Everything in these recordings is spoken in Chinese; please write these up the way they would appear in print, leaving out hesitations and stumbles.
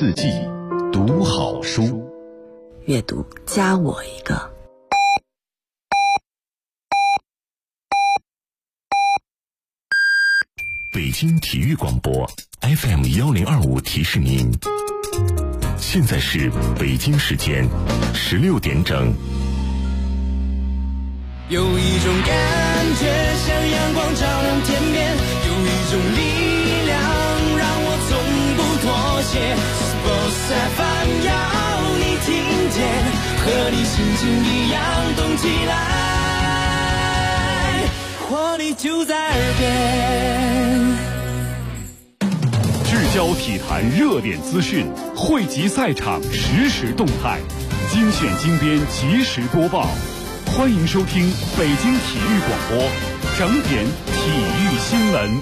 四季，读好书。 阅读加我一个。 北京体育广播 FM1025 提示您，现在是北京时间16点整。 有一种感觉像阳光照亮天边，有一种力量让我从不妥协。Sports FM 要你听见，和你心情一样动起来，活力就在耳边。 聚焦体坛热点资讯，汇集赛场实时动态，精选精编及时播报。欢迎收听北京体育广播整点体育新闻。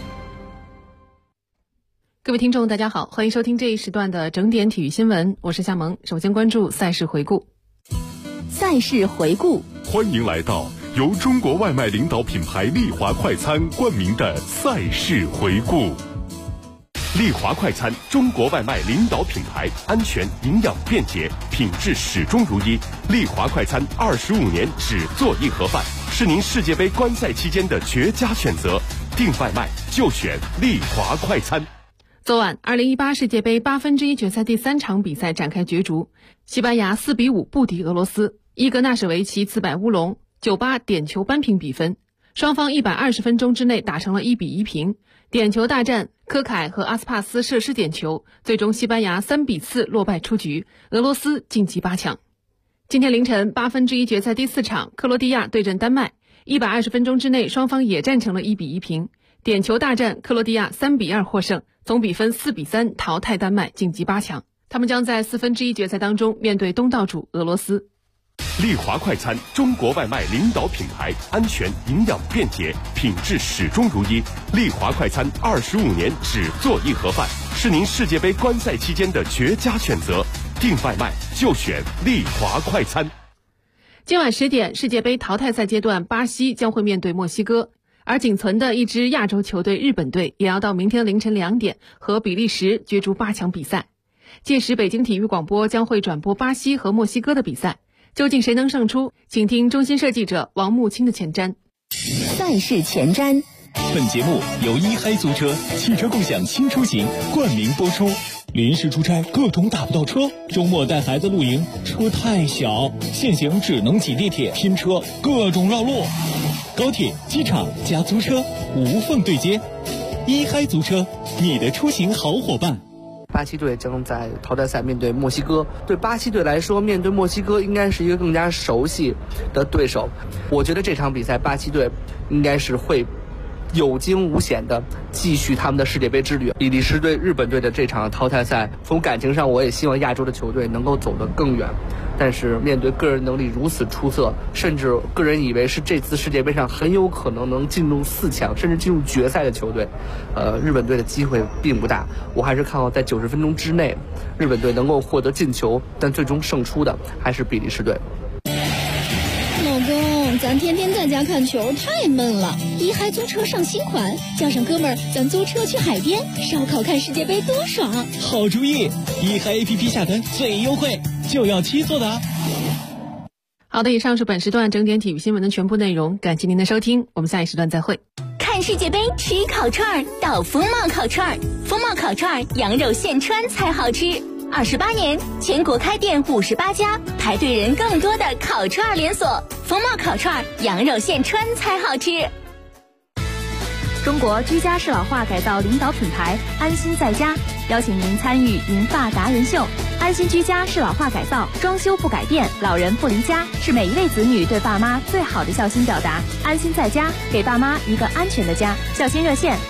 各位听众大家好，欢迎收听这一时段的整点体育新闻，我是夏萌。首先关注赛事回顾。 赛事回顾， 欢迎来到由中国外卖领导品牌丽华快餐冠名的赛事回顾。丽华快餐，中国外卖领导品牌，安全、营养、便捷，品质始终如一。丽华快餐25年只做一盒饭，是您世界杯观赛期间的绝佳选择。订外卖就选丽华快餐。 昨晚2018世界杯1/8决赛第3场比赛展开角逐，西班牙4-5不敌俄罗斯，伊格纳什维奇自摆乌龙，9-8点球扳平比分，双方120分钟之内打成了1-1平。点球大战，科凯和阿斯帕斯射失点球，最终西班牙3-4落败出局，俄罗斯晋级8强。今天凌晨1/8决赛第4场，克罗地亚对阵丹麦，120分钟之内双方也战成了1-1平。点球大战，克罗地亚3-2获胜，总比分4-3淘汰丹麦晋级8强。他们将在1/4决赛当中面对东道主俄罗斯。 丽华快餐，中国外卖领导品牌，安全、营养、便捷，品质始终如一。丽华快餐25年只做一盒饭，是您世界杯观赛期间的绝佳选择。订外卖就选丽华快餐。 今晚10点，世界杯淘汰赛阶段，巴西将会面对墨西哥，而仅存的一支亚洲球队日本队也要到明天凌晨2点和比利时角逐8强比赛。届时，北京体育广播将会转播巴西和墨西哥的比赛。究竟谁能胜出？请听中新社记者王木青的前瞻。 赛事前瞻。 本节目由一嗨租车汽车共享轻出行冠名播出。临时出差各种打不到车，周末带孩子露营车太小，现行只能挤地铁拼车，各种绕路。高铁、机场加租车无缝对接，一嗨租车，你的出行好伙伴。 巴西队将在淘汰赛面对墨西哥，对巴西队来说，面对墨西哥应该是一个更加熟悉的对手。我觉得这场比赛巴西队应该是会有惊无险的继续他们的世界杯之旅。比利时队、日本队的这场淘汰赛，从感情上我也希望亚洲的球队能够走得更远。但是面对个人能力如此出色，甚至个人以为是这次世界杯上很有可能能进入4强甚至进入决赛的球队，日本队的机会并不大。我还是看好在90分钟之内，日本队能够获得进球，但最终胜出的还是比利时队。 老公，咱天天在家看球太闷了，一嗨租车上新款，叫上哥们儿，咱租车去海边烧烤看世界杯多爽！ 好主意，一嗨 APP 下单最优惠，就要7做的。 好的，以上是本时段整点体育新闻的全部内容，感谢您的收听，我们下一时段再会。 看世界杯吃烤串到风貌烤串，风貌烤串羊肉现穿才好吃。28年，全国开店58家，排队人更多的烤串连锁。风貌烤串，羊肉现穿才好吃。 中国居家适老化改造领导品牌安心在家邀请您参与银发达人秀。安心居家适老化改造，装修不改变，老人不离家，是每一位子女对爸妈最好的孝心表达。安心在家，给爸妈一个安全的家。孝心热线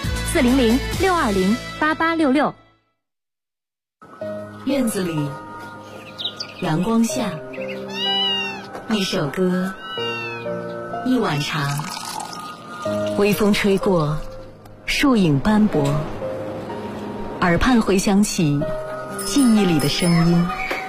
400-620-8866。 院子里，阳光下，一首歌，一碗茶，微风吹过，树影斑驳，耳畔回响起记忆里的声音。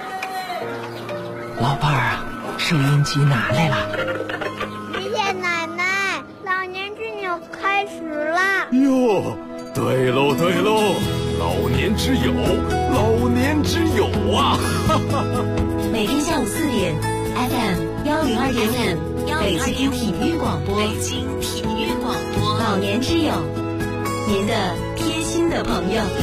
老伴儿啊，收音机拿来了。 谢谢奶奶，老年之友开始了。 哟，对喽对喽，老年之友老年之友啊！ 每天下午4点 FM 102.5北京体育广播，老年之友，您的贴心的朋友。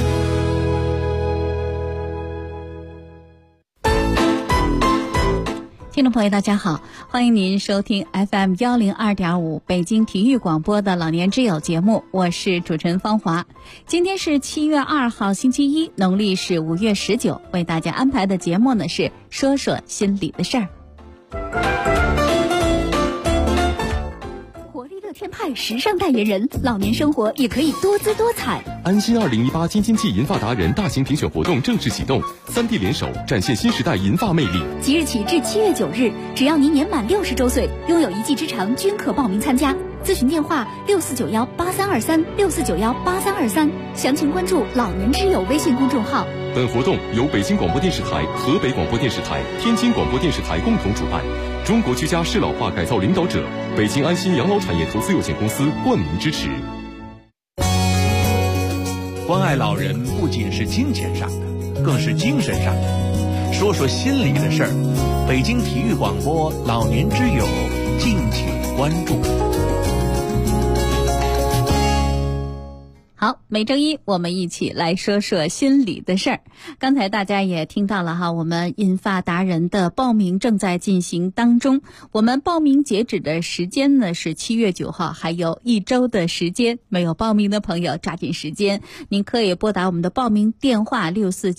听众朋友大家好，欢迎您收听 FM 102.5北京体育广播的老年之友节目，我是主持人芳华。今天是7月2号星期一，农历是5月19，为大家安排的节目呢是说说心里的事儿。 乐天派时尚代言人，老年生活也可以多姿多彩。 安心2018京津冀银发达人大型评选活动正式启动，3地联手展现新时代银发魅力。 即日起至7月9日，只要您年满60周岁，拥有1技之长，均可报名参加。咨询电话64918364918323，详情关注老年之友微信公众号。 本活动由北京广播电视台、河北广播电视台、天津广播电视台共同主办，中国居家适老化改造领导者北京安心养老产业投资有限公司冠名支持。 关爱老人不仅是金钱上的，更是精神上的。说说心里的事儿，北京体育广播老年之友，敬请关注。 好，每周一我们一起来说说心里的事儿。刚才大家也听到了哈，我们银发达人的报名正在进行当中。我们报名截止的时间呢是7月9号，还有1周的时间。没有报名的朋友抓紧时间，您可以拨打我们的报名电话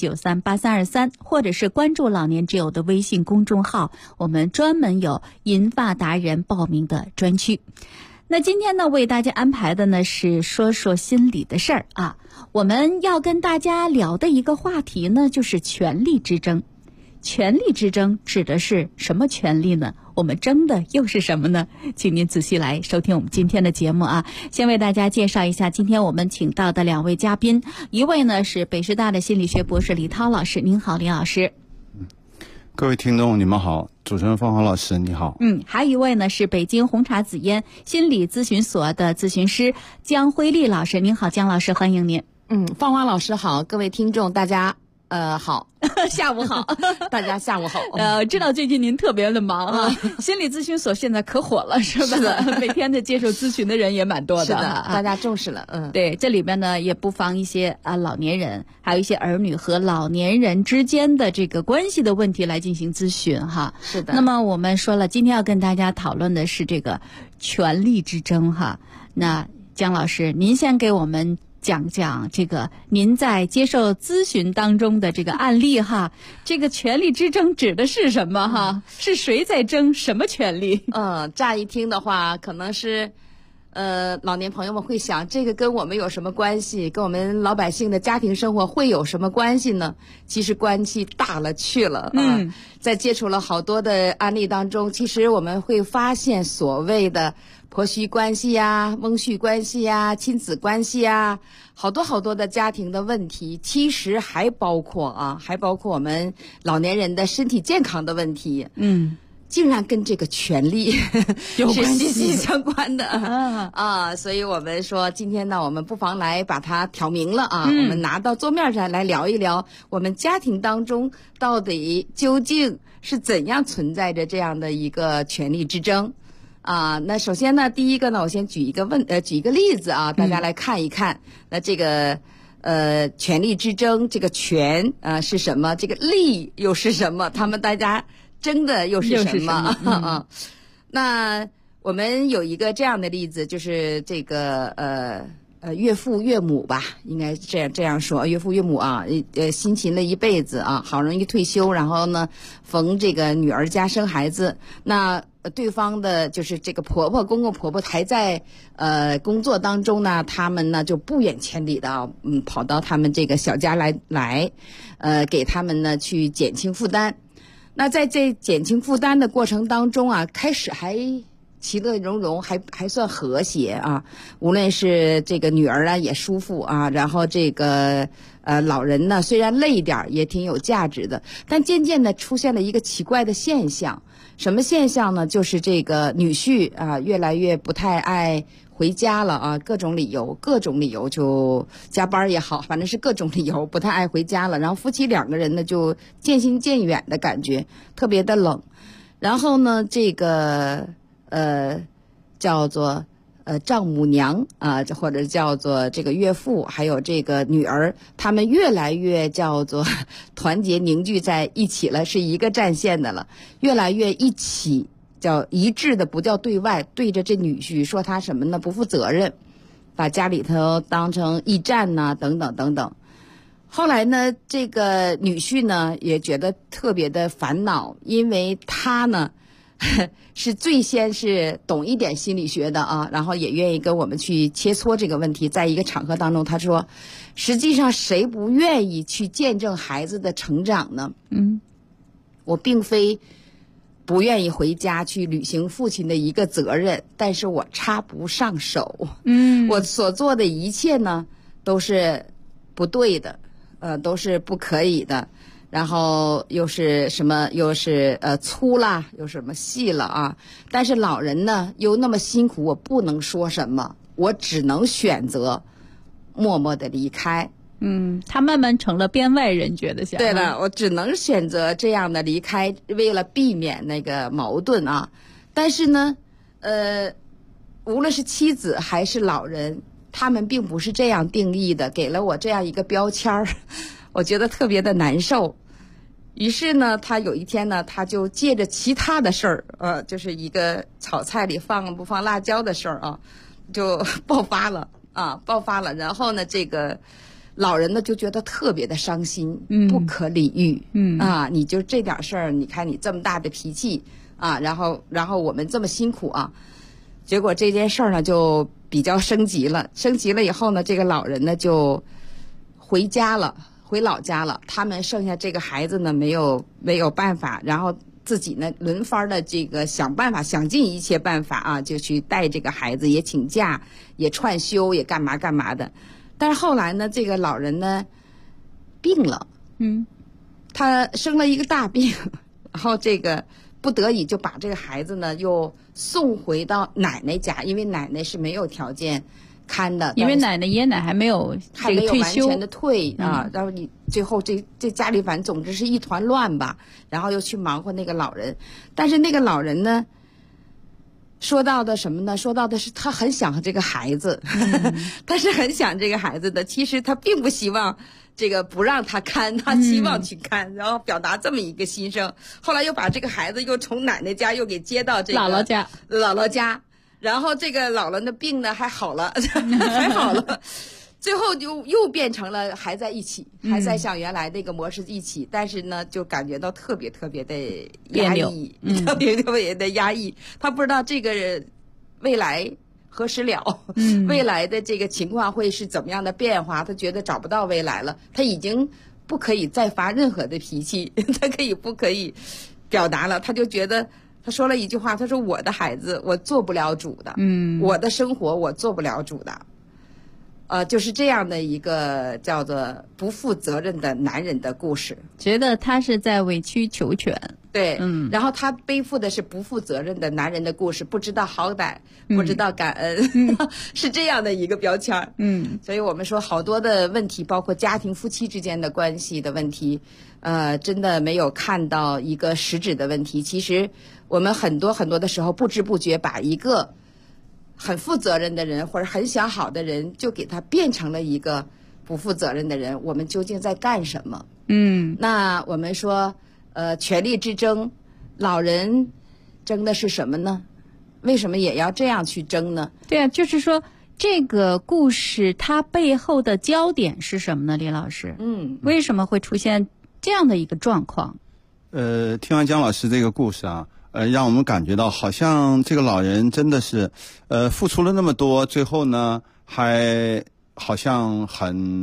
64938323，或者是关注老年之友的微信公众号，我们专门有银发达人报名的专区。那今天呢，为大家安排的呢是说说心里的事儿啊。我们要跟大家聊的一个话题呢，就是权力之争。权力之争指的是什么权力呢？我们争的又是什么呢？请您仔细来收听我们今天的节目啊。先为大家介绍一下今天我们请到的2位嘉宾，一位呢是北师大的心理学博士李涛老师。您好，李老师。 各位听众你们好，主持人芳华老师你好。 还有一位呢是北京红茶紫嫣心理咨询所的咨询师江辉丽老师。您好，江老师，欢迎您。 芳华老师好，各位听众大家好。 下午好。 大家下午好。 知道最近您特别的忙啊，心理咨询所现在可火了，是吧？ 是的， 每天的接受咨询的人也蛮多的。 是的，大家重视了。 对，这里边呢也不妨一些老年人，还有一些儿女和老年人之间的这个关系的问题来进行咨询哈。 是的。 那么我们说了，今天要跟大家讨论的是这个权力之争哈。那江老师，您先给我们讲讲这个您在接受咨询当中的这个案例哈，这个权力之争指的是什么哈？是谁在争什么权利？ 乍一听的话，可能是老年朋友们会想，这个跟我们有什么关系？跟我们老百姓的家庭生活会有什么关系呢？其实关系大了去了。在接触了好多的案例当中，其实我们会发现所谓的婆媳关系呀、翁婿关系呀、亲子关系呀，好多好多的家庭的问题，其实还包括我们老年人的身体健康的问题。竟然跟这个权利是息息相关的所以我们说今天呢，我们不妨来把它挑明了我们拿到桌面上来聊一聊，我们家庭当中到底究竟是怎样存在着这样的一个权力之争那首先呢，第一个呢，我先举一个例子大家来看一看。那这个权力之争，这个权是什么？这个利又是什么？他们大家争的又是什么？那我们有一个这样的例子，就是这个岳父岳母吧，应该这样说，岳父岳母辛勤了一辈子好容易退休，然后呢，逢这个女儿家生孩子，那对方的就是这个公公婆婆还在工作当中呢，他们呢就不远千里的跑到他们这个小家来给他们呢去减轻负担。那在这减轻负担的过程当中开始还其乐融融，还算和谐啊。无论是这个女儿啊也舒服啊，然后这个老人呢虽然累一点也挺有价值的，但渐渐的出现了一个奇怪的现象。什么现象呢？就是这个女婿啊越来越不太爱回家了啊，各种理由就加班也好，反正是各种理由不太爱回家了。然后夫妻两个人呢就渐行渐远的感觉，特别的冷。然后呢这个叫做丈母娘啊，或者叫做这个岳父，还有这个女儿，他们越来越叫做团结凝聚在一起了，是一个战线的了，越来越一起，叫一致的，不叫对外，对着这女婿说他什么呢？不负责任，把家里头当成驿站呐，等等等等。后来呢，这个女婿呢也觉得特别的烦恼，因为他呢是最先是懂一点心理学的啊，然后也愿意跟我们去切磋这个问题。在一个场合当中，他说实际上谁不愿意去见证孩子的成长呢？我并非不愿意回家去履行父亲的一个责任，但是我插不上手。我所做的一切呢都是不对的，都是不可以的。然后又是什么？又是粗啦，又什么细了啊？但是老人呢又那么辛苦，我不能说什么，我只能选择默默的离开。 他慢慢成了编外人，觉得像对了，我只能选择这样的离开，为了避免那个矛盾啊。但是呢，无论是妻子还是老人，他们并不是这样定义的，给了我这样一个标签儿。我觉得特别的难受。于是呢，他有一天呢，他就借着其他的事儿，就是一个炒菜里放不放辣椒的事儿啊，就爆发了。然后呢，这个老人呢就觉得特别的伤心，不可理喻。你就这点事儿，你看你这么大的脾气啊，然后我们这么辛苦啊，结果这件事儿呢就比较升级了。升级了以后呢，这个老人呢就回家了。回老家了，他们剩下这个孩子呢没有办法，然后自己呢轮番的这个想办法，想尽一切办法啊，就去带这个孩子，也请假，也串休，也干嘛的。但是后来呢，这个老人呢病了，他生了一个大病，然后这个不得已就把这个孩子呢又送回到奶奶家，因为奶奶是没有条件看的， 因为奶奶爷奶还没有这个退休， 完全的退啊，然后你最后这家里反正总之是一团乱吧，然后又去忙活那个老人。但是那个老人呢说到的什么呢？说到的是他很想这个孩子，他是很想这个孩子的，其实他并不希望这个不让他看，他希望去看，然后表达这么一个心声。后来又把这个孩子又从奶奶家又给接到这个姥姥家，然后这个姥姥的病呢还好了，还好了，最后就又变成了还在一起，还在像原来那个模式一起，但是呢就感觉到特别的压抑，特别的压抑。他不知道这个未来何时了，未来的这个情况会是怎么样的变化，他觉得找不到未来了，他已经不可以再发任何的脾气，他不可以表达了，他就觉得。他说了一句话，他说我的孩子我做不了主的，我的生活我做不了主的，就是这样的一个叫做不负责任的男人的故事。 觉得他是在委曲求全， 对，然后他背负的是不负责任的男人的故事，不知道好歹，不知道感恩，是这样的一个标签。所以我们说好多的问题，包括家庭夫妻之间的关系的问题，真的没有看到一个实质的问题。其实我们很多的时候不知不觉把一个很负责任的人或者很想好的人，就给他变成了一个不负责任的人。我们究竟在干什么？那我们说权力之争，老人争的是什么呢？为什么也要这样去争呢？ 对啊，就是说这个故事它背后的焦点是什么呢？李老师，为什么会出现这样的一个状况？ 听完姜老师这个故事啊，让我们感觉到好像这个老人真的是付出了那么多，最后呢还好像很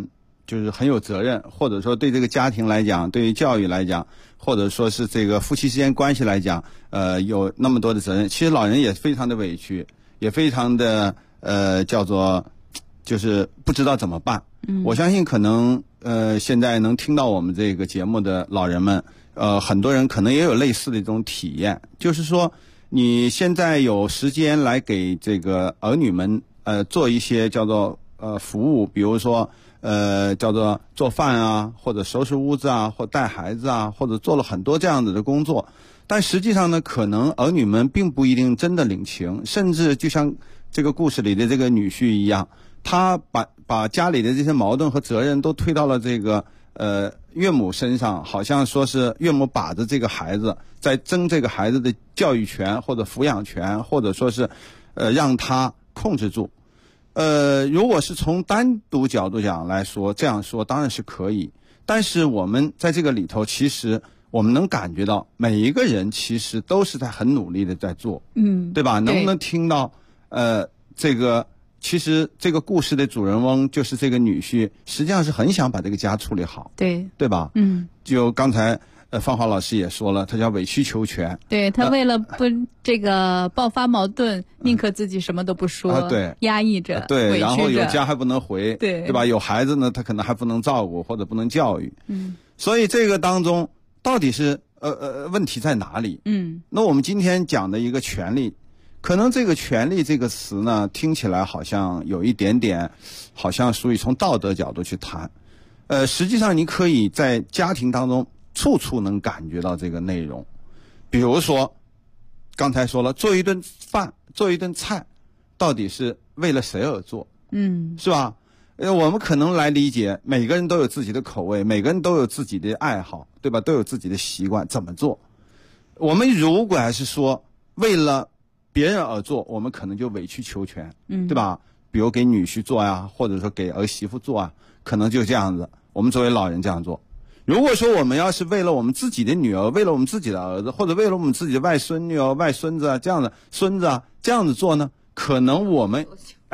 就是很有责任，或者说对这个家庭来讲，对于教育来讲，或者说是这个夫妻之间关系来讲，有那么多的责任。其实老人也非常的委屈，也非常的叫做就是不知道怎么办。我相信可能现在能听到我们这个节目的老人们，很多人可能也有类似的一种体验，就是说你现在有时间来给这个儿女们做一些叫做服务，比如说叫做做饭啊，或者收拾屋子啊，或带孩子啊，或者做了很多这样子的工作，但实际上呢，可能儿女们并不一定真的领情，甚至就像这个故事里的这个女婿一样，他把家里的这些矛盾和责任都推到了这个岳母身上，好像说是岳母把着这个孩子在争这个孩子的教育权或者抚养权，或者说是让他控制住。如果是从单独角度讲来说，这样说当然是可以，但是我们在这个里头，其实我们能感觉到每一个人其实都是在很努力的在做，对吧？能不能听到这个其实这个故事的主人翁就是这个女婿，实际上是很想把这个家处理好，对吧？就刚才芳华老师也说了，他叫委曲求全。 对，他为了不这个爆发矛盾，宁可自己什么都不说， 对， 压抑着， 对， 委屈着， 然后有家还不能回， 对吧？有孩子呢，他可能还不能照顾或者不能教育，所以这个当中到底是问题在哪里？那我们今天讲的一个权利，可能这个权利这个词呢，听起来好像有一点点，好像属于从道德角度去谈，实际上你可以在家庭当中处处能感觉到这个内容。比如说刚才说了，做一顿饭，做一顿菜，到底是为了谁而做？是吧？我们可能来理解，每个人都有自己的口味，每个人都有自己的爱好，对吧？都有自己的习惯，怎么做？我们如果还是说为了别人而做，我们可能就委曲求全，对吧？比如给女婿做呀，或者说给儿媳妇做啊，可能就这样子。我们作为老人这样做。如果说我们要是为了我们自己的女儿，为了我们自己的儿子，或者为了我们自己的外孙女儿、外孙子啊，这样的孙子啊，这样子做呢，可能我们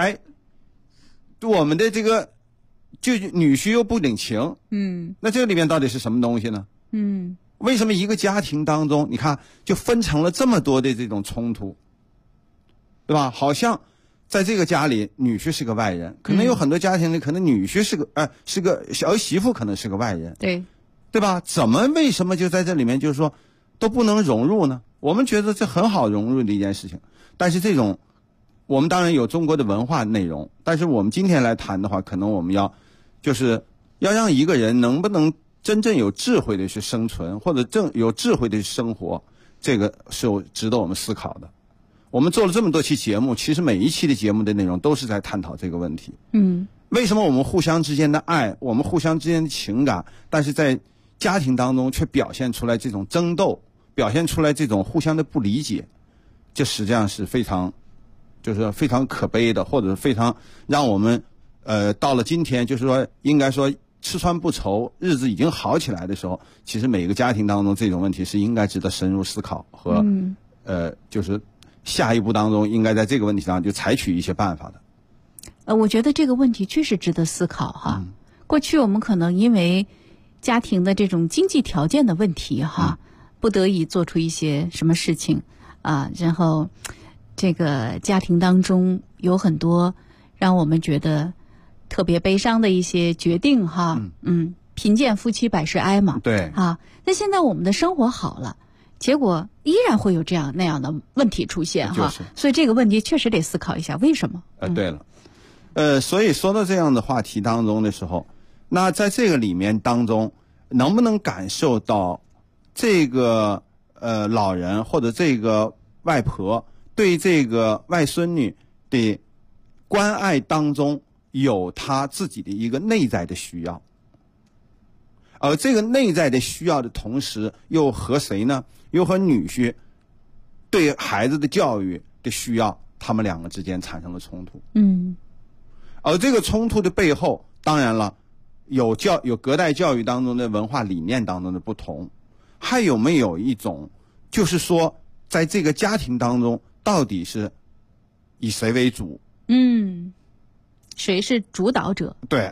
我们的这个就女婿又不领情，那这个里面到底是什么东西呢？为什么一个家庭当中，你看就分成了这么多的这种冲突，对吧？好像在这个家里，女婿是个外人，可能有很多家庭里，可能女婿是个儿媳妇，可能是个外人，对吧？为什么就在这里面就是说都不能融入呢？我们觉得这很好融入的一件事情，但是这种我们当然有中国的文化内容，但是我们今天来谈的话，可能我们要让一个人能不能真正有智慧的去生存，或者有智慧的去生活，这个是值得我们思考的。我们做了这么多期节目，其实每一期的节目的内容都是在探讨这个问题。为什么我们互相之间的爱，我们互相之间的情感，但是在家庭当中却表现出来这种争斗，表现出来这种互相的不理解，这实际上是非常可悲的，或者非常让我们到了今天，就是说应该说吃穿不愁，日子已经好起来的时候，其实每个家庭当中这种问题是应该值得深入思考和就是下一步当中应该在这个问题上就采取一些办法的。 我觉得这个问题确实值得思考哈。过去我们可能因为家庭的这种经济条件的问题哈，不得已做出一些什么事情啊，然后这个家庭当中有很多让我们觉得特别悲伤的一些决定哈。贫贱夫妻百事哀嘛。 对啊，那现在我们的生活好了，结果依然会有这样那样的问题出现哈。所以这个问题确实得思考一下为什么。 对了，所以说到这样的话题当中的时候，那在这个里面当中，能不能感受到这个老人或者这个外婆对这个外孙女的关爱当中有他自己的一个内在的需要，而这个内在的需要的同时，又和谁呢？又和女婿对孩子的教育的需要，他们两个之间产生了冲突。而这个冲突的背后，当然了，有隔代教育当中的文化理念当中的不同，还有没有一种，就是说，在这个家庭当中，到底是以谁为主？ 谁是主导者？ 对，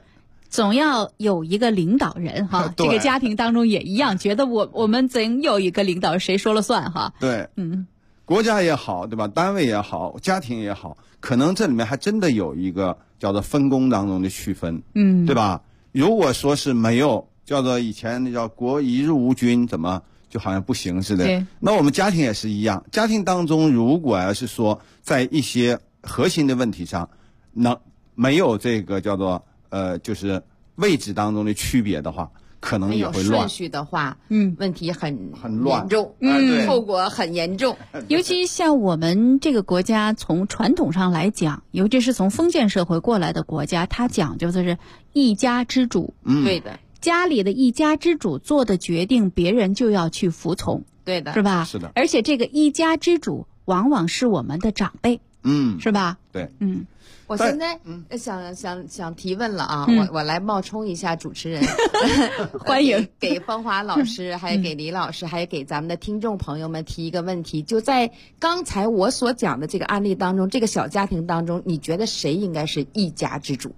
总要有一个领导人哈，这个家庭当中也一样，觉得我们总有一个领导人，谁说了算哈。 对，国家也好，对吧？单位也好，家庭也好，可能这里面还真的有一个叫做分工当中的区分，对吧？如果说是没有叫做以前那叫国一日无君，怎么就好像不行似的。那我们家庭也是一样，家庭当中如果要是说在一些核心的问题上，没有这个叫做就是位置当中的区别的话，可能也会乱。 没有顺序的话，问题很乱， 严重，后果很严重。 尤其像我们这个国家，从传统上来讲，尤其是从封建社会过来的国家，它讲究的是一家之主。 对的。 家里的一家之主做的决定，别人就要去服从， 对的， 是吧？ 是的。 而且这个一家之主往往是我们的长辈，是吧？ 对， 我现在想提问了啊，我来冒充一下主持人， 欢迎给芳华老师，还有给李老师，还有给咱们的听众朋友们提一个问题，就在刚才我所讲的这个案例当中，这个小家庭当中，你觉得谁应该是一家之主？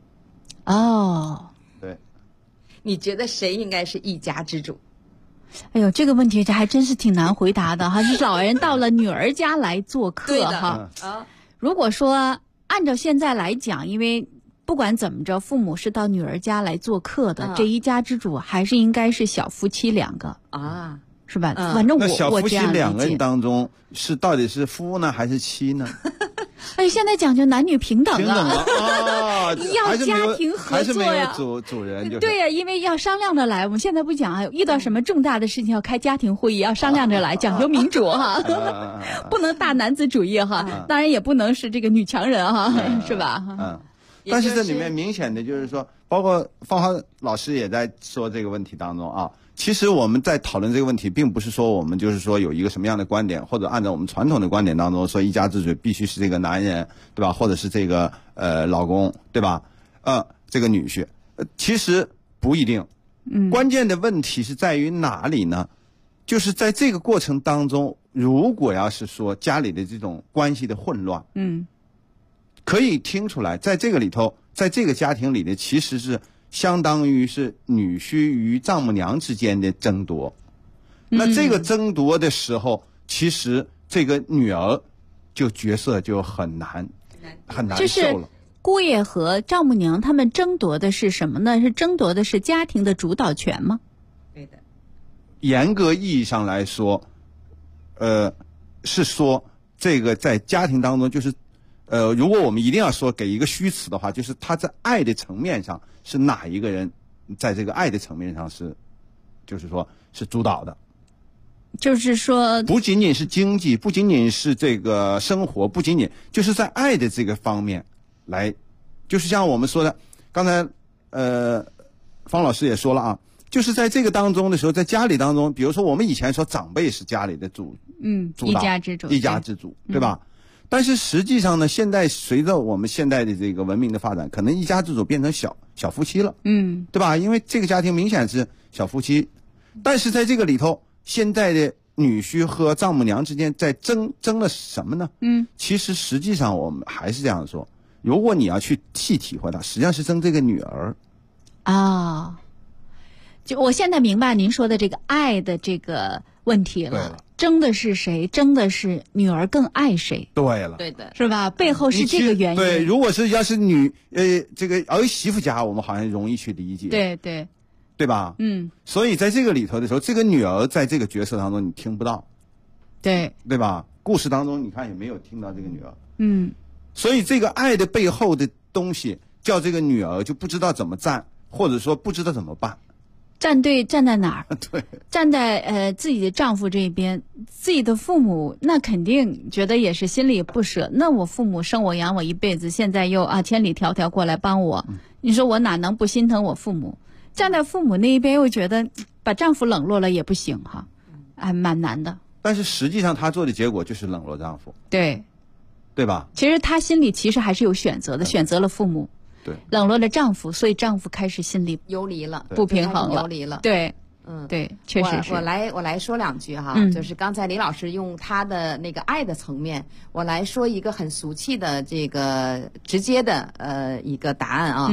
你觉得谁应该是一家之主？ 哎呦，这个问题这还真是挺难回答的哈。是老人到了女儿家来做客哈。如果说按照现在来讲，因为不管怎么着，父母是到女儿家来做客的，这一家之主还是应该是小夫妻两个啊， 是吧？反正那小夫妻两个人当中是到底是夫呢还是妻呢？ 哎，现在讲究男女平等啊， 要家庭合作呀， 还是没有主人就是。 对呀，因为要商量着来。我们现在不讲啊，遇到什么重大的事情要开家庭会议，要商量着来，讲究民主哈，不能大男子主义哈，当然也不能是这个女强人哈，是吧？ 但是这里面明显的就是说，包括芳华老师也在说这个问题当中啊。其实我们在讨论这个问题，并不是说我们就是说有一个什么样的观点，或者按照我们传统的观点当中说一家之主必须是这个男人，对吧？或者是这个老公，对吧？这个女婿，其实不一定。关键的问题是在于哪里呢？就是在这个过程当中，如果要是说家里的这种关系的混乱，可以听出来，在这个里头，在这个家庭里的其实是。相当于是女婿与丈母娘之间的争夺，那这个争夺的时候，其实这个女儿就角色就很难受了。 就是姑爷和丈母娘他们争夺的是什么呢？是争夺的是家庭的主导权吗？ 对的。 严格意义上来说，是说这个在家庭当中就是。如果我们一定要说给一个虚词的话，就是他在爱的层面上是哪一个人在这个爱的层面上是，就是说是主导的， 就是说不仅仅是经济，不仅仅是这个生活，不仅仅就是在爱的这个方面来，就是像我们说的，刚才方老师也说了啊，就是在这个当中的时候，在家里当中，比如说我们以前说长辈是家里的主导， 一家之主， 一家之主，对吧？但是实际上呢，现在随着我们现在的这个文明的发展，可能一家之主变成小夫妻了，对吧？因为这个家庭明显是小夫妻，但是在这个里头，现在的女婿和丈母娘之间在争了什么呢？其实实际上我们还是这样说，如果你要去细体会它，实际上是争这个女儿啊。就我现在明白您说的这个爱的这个问题了。争的是谁？争的是女儿更爱谁？ 对了， 对的， 是吧？背后是这个原因。 对，如果是要是这个儿媳妇家，我们好像容易去理解。对吧？所以在这个里头的时候，这个女儿在这个角色当中你听不到，对吧？故事当中你看也没有听到这个女儿。所以这个爱的背后的东西，叫这个女儿就不知道怎么站，或者说不知道怎么办。 站在哪儿？ 对， 站在自己的丈夫这边，自己的父母那肯定觉得也是心里不舍。那我父母生我养我一辈子，现在又千里迢迢过来帮我，你说我哪能不心疼我父母？站在父母那一边，又觉得把丈夫冷落了也不行哈，还蛮难的。 但是实际上他做的结果就是冷落丈夫， 对吧？ 其实他心里其实还是有选择的，选择了父母。 对， 冷落了丈夫，所以丈夫开始心里游离了， 不平衡了， 游离了。 对，对，确实是。 我来说两句哈，就是刚才李老师用他的那个爱的层面，我来说一个很俗气的这个直接的一个答案啊，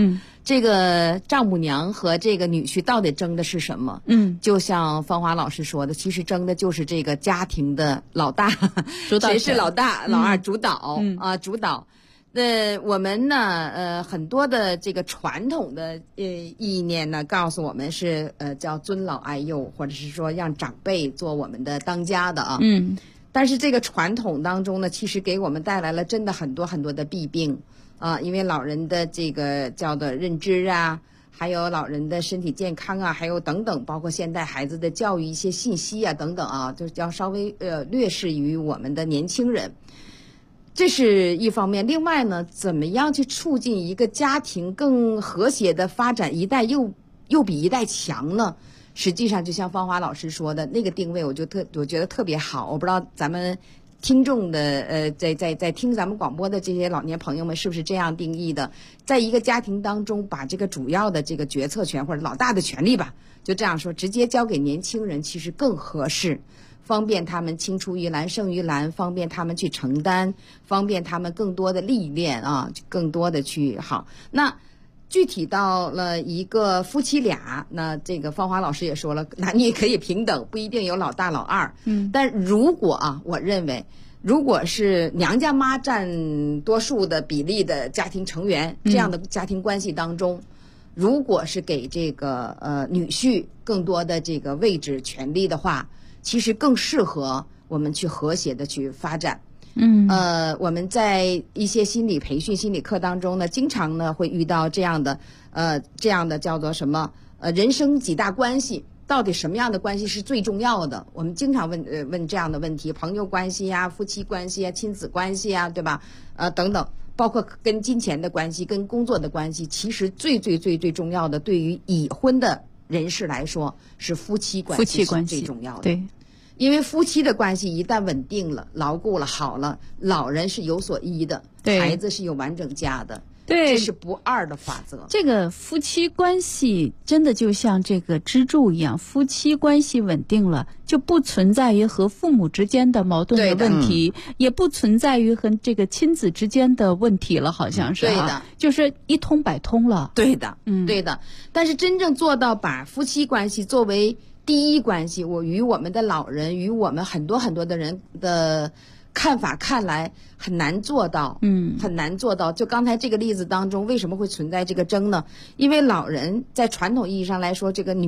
这个丈母娘和这个女婿到底争的是什么？就像芳华老师说的，其实争的就是这个家庭的老大， 主导谁是老大、老二主导主导。我们呢，很多的这个传统的意念呢，告诉我们是叫尊老爱幼，或者是说让长辈做我们的当家的啊。但是这个传统当中呢，其实给我们带来了真的很多很多的弊病啊，因为老人的这个叫做认知啊，还有老人的身体健康啊，还有等等，包括现代孩子的教育一些信息啊等等啊，就要稍微劣势于我们的年轻人。这是一方面，另外呢，怎么样去促进一个家庭更和谐的发展，一代又比一代强呢？实际上，就像芳华老师说的那个定位，我觉得特别好。我不知道咱们听众的在听咱们广播的这些老年朋友们是不是这样定义的？在一个家庭当中，把这个主要的这个决策权或者老大的权利吧，就这样说，直接交给年轻人，其实更合适。方便他们青出于蓝胜于蓝，方便他们去承担，方便他们更多的历练啊，更多的去好。那具体到了一个夫妻俩，那这个芳华老师也说了，男女可以平等，不一定有老大老二。但如果我认为，如果是娘家妈占多数的比例的家庭成员，这样的家庭关系当中，如果是给这个女婿更多的这个位置权利的话，其实更适合我们去和谐的去发展。我们在一些心理培训、心理课当中呢，经常呢会遇到这样的叫做什么人生几大关系，到底什么样的关系是最重要的？我们经常问这样的问题，朋友关系呀、夫妻关系啊、亲子关系啊，对吧？等等，包括跟金钱的关系、跟工作的关系，其实最重要的，对于已婚的人士来说，是夫妻关系是最重要的。对。因为夫妻的关系一旦稳定了、牢固了、好了，老人是有所依的，孩子是有完整家的，这是不二的法则。 这个夫妻关系真的就像这个支柱一样，夫妻关系稳定了，就不存在于和父母之间的矛盾的问题，也不存在于和这个亲子之间的问题了，好像是。对的，就是一通百通了。 对的，对的。但是真正做到把夫妻关系作为第一关系，我与我们的老人，与我们很多的人的看法看来很难做到，很难做到。就刚才这个例子当中，为什么会存在这个争呢？因为老人在传统意义上来说，这个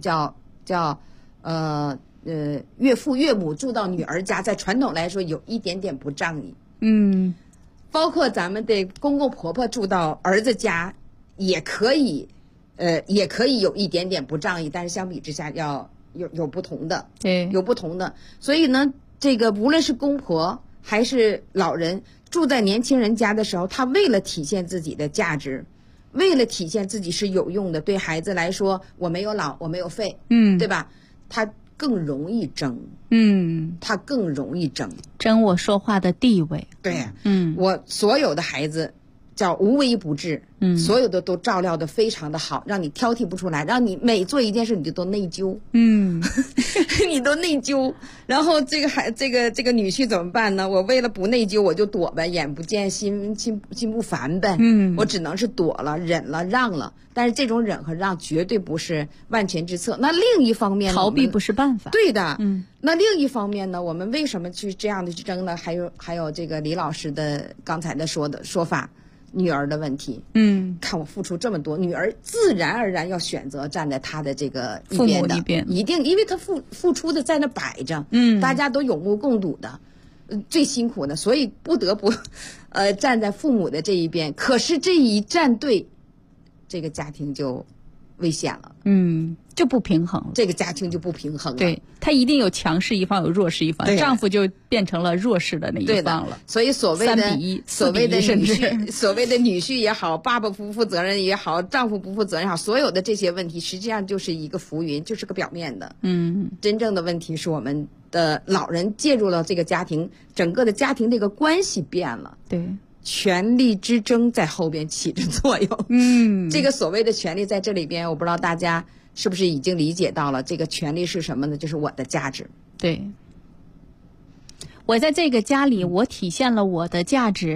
岳父岳母住到女儿家，在传统来说有一点点不仗义。包括咱们的公公婆婆住到儿子家，也可以有一点点不仗义，但是相比之下要有不同的，对，有不同的。所以呢，这个无论是公婆还是老人住在年轻人家的时候，他为了体现自己的价值，为了体现自己是有用的，对孩子来说，我没有老，我没有废，对吧？他更容易争，他更容易争我说话的地位。 对，我所有的孩子叫无微不至，所有的都照料得非常的好，让你挑剔不出来，让你每做一件事你就都内疚，你都内疚。然后这个女婿怎么办呢？我为了不内疚，我就躲呗，眼不见心不烦呗，我只能是躲了、忍了、让了。但是这种忍和让绝对不是万全之策。那另一方面， 逃避不是办法。 对的，那另一方面呢，我们为什么去这样的去争呢？还有这个李老师的刚才的说法。女儿的问题，看我付出这么多，女儿自然而然要选择站在她的这个一边的，一定，因为她付出的在那摆着，大家都有目共睹的，最辛苦的，所以不得不，站在父母的这一边。可是这一站队，这个家庭就危险了， 就不平衡了， 这个家庭就不平衡了。 对，他一定有强势一方，有弱势一方，丈夫就变成了弱势的那一方了。 所以所谓的 3比1， 所谓的女婿也好，爸爸不负责任也好，丈夫不负责任也好，所有的这些问题实际上就是一个浮云，就是个表面的。真正的问题是我们的老人介入了这个家庭，整个的家庭这个关系变了。 对。 权力之争在后边起着作用。这个所谓的权力在这里边，我不知道大家是不是已经理解到了，这个权力是什么呢？就是我的价值。 对，我在这个家里，我体现了我的价值，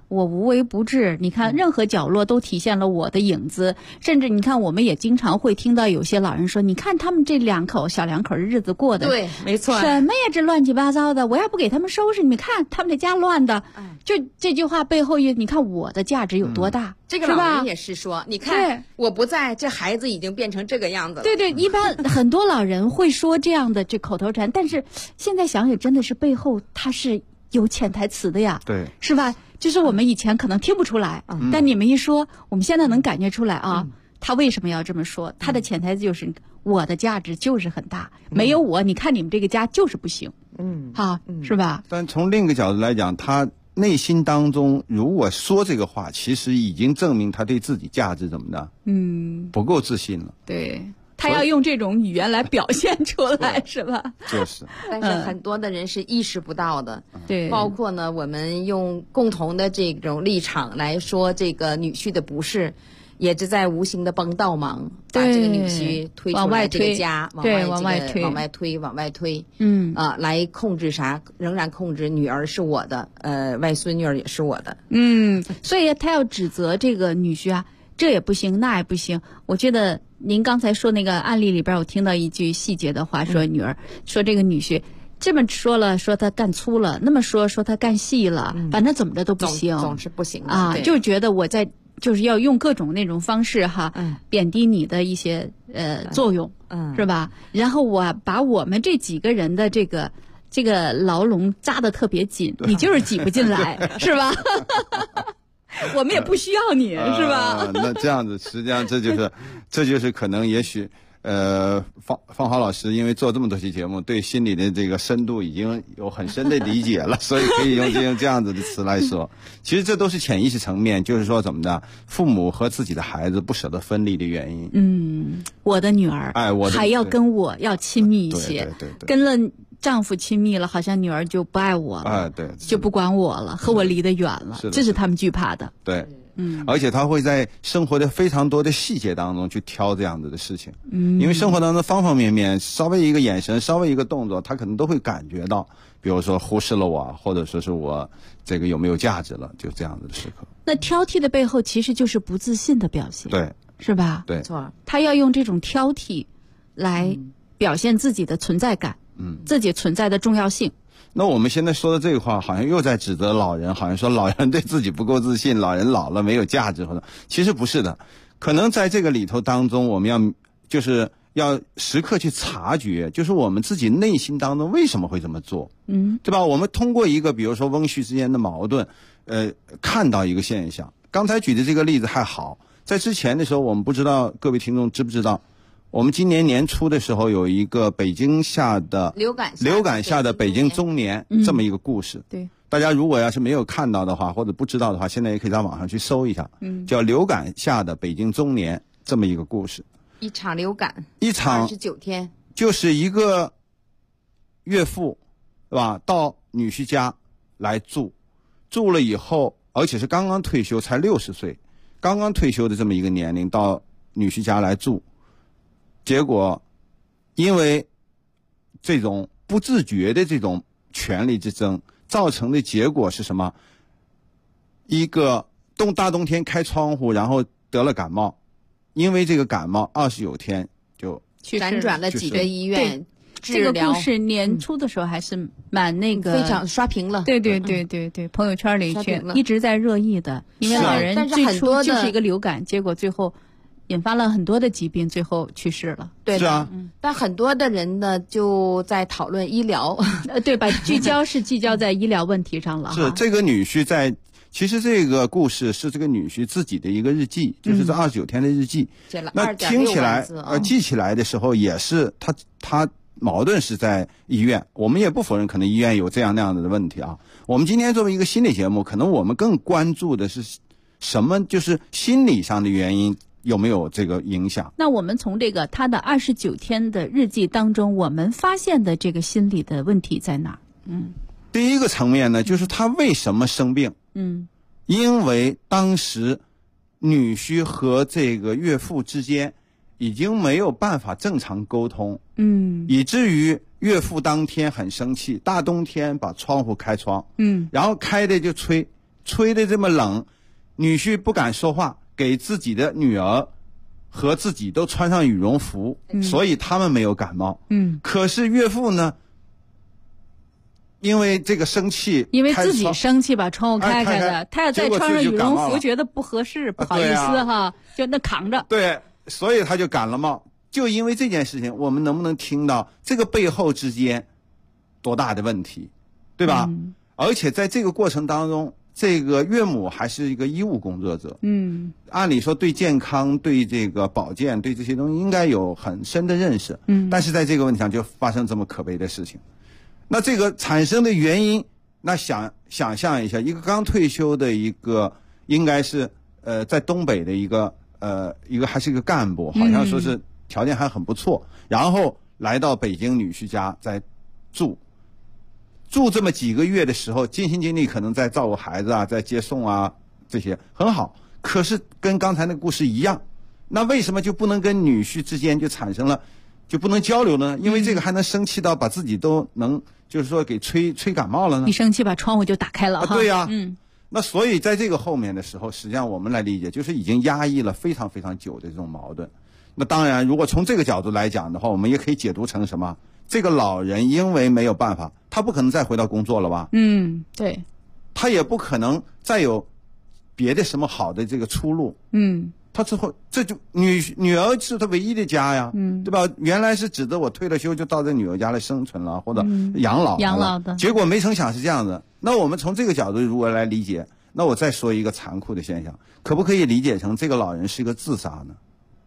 我无微不至，你看任何角落都体现了我的影子。甚至你看，我们也经常会听到有些老人说，你看他们这小两口的日子过的， 对，没错， 什么呀，这乱七八糟的，我要不给他们收拾，你们看他们这家乱的，就这句话背后你看我的价值有多大， 这个老人也是说，你看我不在，这孩子已经变成这个样子了。 对对，一般很多老人会说这样的这口头禅，但是现在想想，真的是背后他是有潜台词的呀， 对， 是吧？就是我们以前可能听不出来，但你们一说，我们现在能感觉出来啊，他为什么要这么说？他的潜台词就是我的价值就是很大，没有我，你看你们这个家就是不行，好，是吧？ 但从另一个角度来讲，他内心当中如果说这个话，其实已经证明他对自己价值怎么的，不够自信了。 对。他要用这种语言来表现出来，是吧？ 就是。 但是很多的人是意识不到的， 对。 包括呢，我们用共同的这种立场来说这个女婿的不是，也是在无形的帮倒忙，把这个女婿推出来这个家，往外推，来控制啥？仍然控制女儿是我的，外孙女儿也是我的， 所以他要指责这个女婿啊。这也不行，那也不行。我觉得您刚才说那个案例里边，我听到一句细节的话，说女儿说这个女婿这么说了，说他干粗了，那么说他干细了，反正怎么着都不行， 总是不行啊，就觉得我在就是要用各种那种方式哈，贬低你的一些作用，是吧？然后我把我们这几个人的这个牢笼扎得特别紧，你就是挤不进来，是吧？我们也不需要你，是吧？ 那这样子，实际上这就是可能也许芳华老师因为做这么多期节目，对心理的这个深度已经有很深的理解了，所以可以用这样子的词来说。其实这都是潜意识层面，就是说怎么的，父母和自己的孩子不舍得分离的原因。 我的女儿，还要跟我要亲密一些， 对， 跟了丈夫亲密了，好像女儿就不爱我了， 对， 就不管我了，和我离得远了，这是他们惧怕的。 对。而且他会在生活的非常多的细节当中去挑这样子的事情，因为生活当中方方面面，稍微一个眼神，稍微一个动作，他可能都会感觉到，比如说忽视了我，或者说是我这个有没有价值了，就这样子的时刻。 那挑剔的背后其实就是不自信的表现， 对， 是吧？ 对， 没错， 他要用这种挑剔来表现自己的存在感，自己存在的重要性。 那我们现在说的这个话，好像又在指责老人，好像说老人对自己不够自信，老人老了没有价值，或者其实不是的。可能在这个里头当中，我们要时刻去察觉，就是我们自己内心当中为什么会这么做，对吧？我们通过一个比如说翁婿之间的矛盾，看到一个现象。刚才举的这个例子还好，在之前的时候，我们不知道各位听众知不知道。我们今年年初的时候有一个北京下的流感下的北京中年这么一个故事， 对， 大家如果要是没有看到的话或者不知道的话，现在也可以在网上去搜一下，叫流感下的北京中年这么一个故事。 一场流感 29 天， 就是一个岳父，对吧？到女婿家来住了以后，而且是刚刚退休，才60岁，刚刚退休的这么一个年龄，到女婿家来住。结果，因为这种不自觉的这种权力之争，造成的结果是什么？一个大冬天开窗户，然后得了感冒，因为这个感冒29天就辗转了几个医院这个故事年初的时候还是蛮那个非常刷屏了， 对，朋友圈里去一直在热议的，因为老人最初就是一个流感，结果最后引发了很多的疾病，最后去世了。 对的，但很多的人呢就在讨论医疗， 对，把聚焦在医疗问题上了。 是这个女婿其实这个故事是这个女婿自己的一个日记，就是这29天的日记。那听起来记起来的时候也是他矛盾是在医院，我们也不否认可能医院有这样那样的问题啊。我们今天作为一个心理节目，可能我们更关注的是什么，就是心理上的原因有没有这个影响。 那我们从这个他的29天的日记当中，我们发现的这个心理的问题在哪儿？ 第一个层面呢，就是他为什么生病？因为当时女婿和这个岳父之间已经没有办法正常沟通，以至于岳父当天很生气，大冬天把窗户开窗，然后开的就吹吹的这么冷，女婿不敢说话，给自己的女儿和自己都穿上羽绒服，所以他们没有感冒。可是岳父呢，因为这个生气， 因为自己生气把窗户开开的，他要再穿上羽绒服，觉得不合适，不好意思哈，就那扛着。 对，所以他就感了冒。就因为这件事情，我们能不能听到这个背后之间多大的问题，对吧？而且在这个过程当中，这个岳母还是一个医务工作者，按理说对健康、对这个保健、对这些东西应该有很深的认识，但是在这个问题上就发生这么可悲的事情。那这个产生的原因，那想象一下，一个刚退休的一个，应该是在东北的一个还是一个干部，好像说是条件还很不错，然后来到北京女婿家在住这么几个月的时候，尽心尽力可能在照顾孩子啊，在接送啊，这些很好。可是跟刚才那个故事一样，那为什么就不能跟女婿之间就产生了就不能交流呢？因为这个还能生气到把自己都能就是说给吹感冒了呢？ 一生气把窗户就打开了哈。 对呀，那所以在这个后面的时候，实际上我们来理解，就是已经压抑了非常非常久的这种矛盾。那当然，如果从这个角度来讲的话，我们也可以解读成什么？这个老人因为没有办法，他不可能再回到工作了吧？ 对， 他也不可能再有别的什么好的这个出路。他之后这就女儿是他唯一的家呀，对吧？原来是指着我退了休就到这女儿家来生存了，或者养老的， 结果没成想是这样的。那我们从这个角度如果来理解，那我再说一个残酷的现象，可不可以理解成这个老人是一个自杀呢？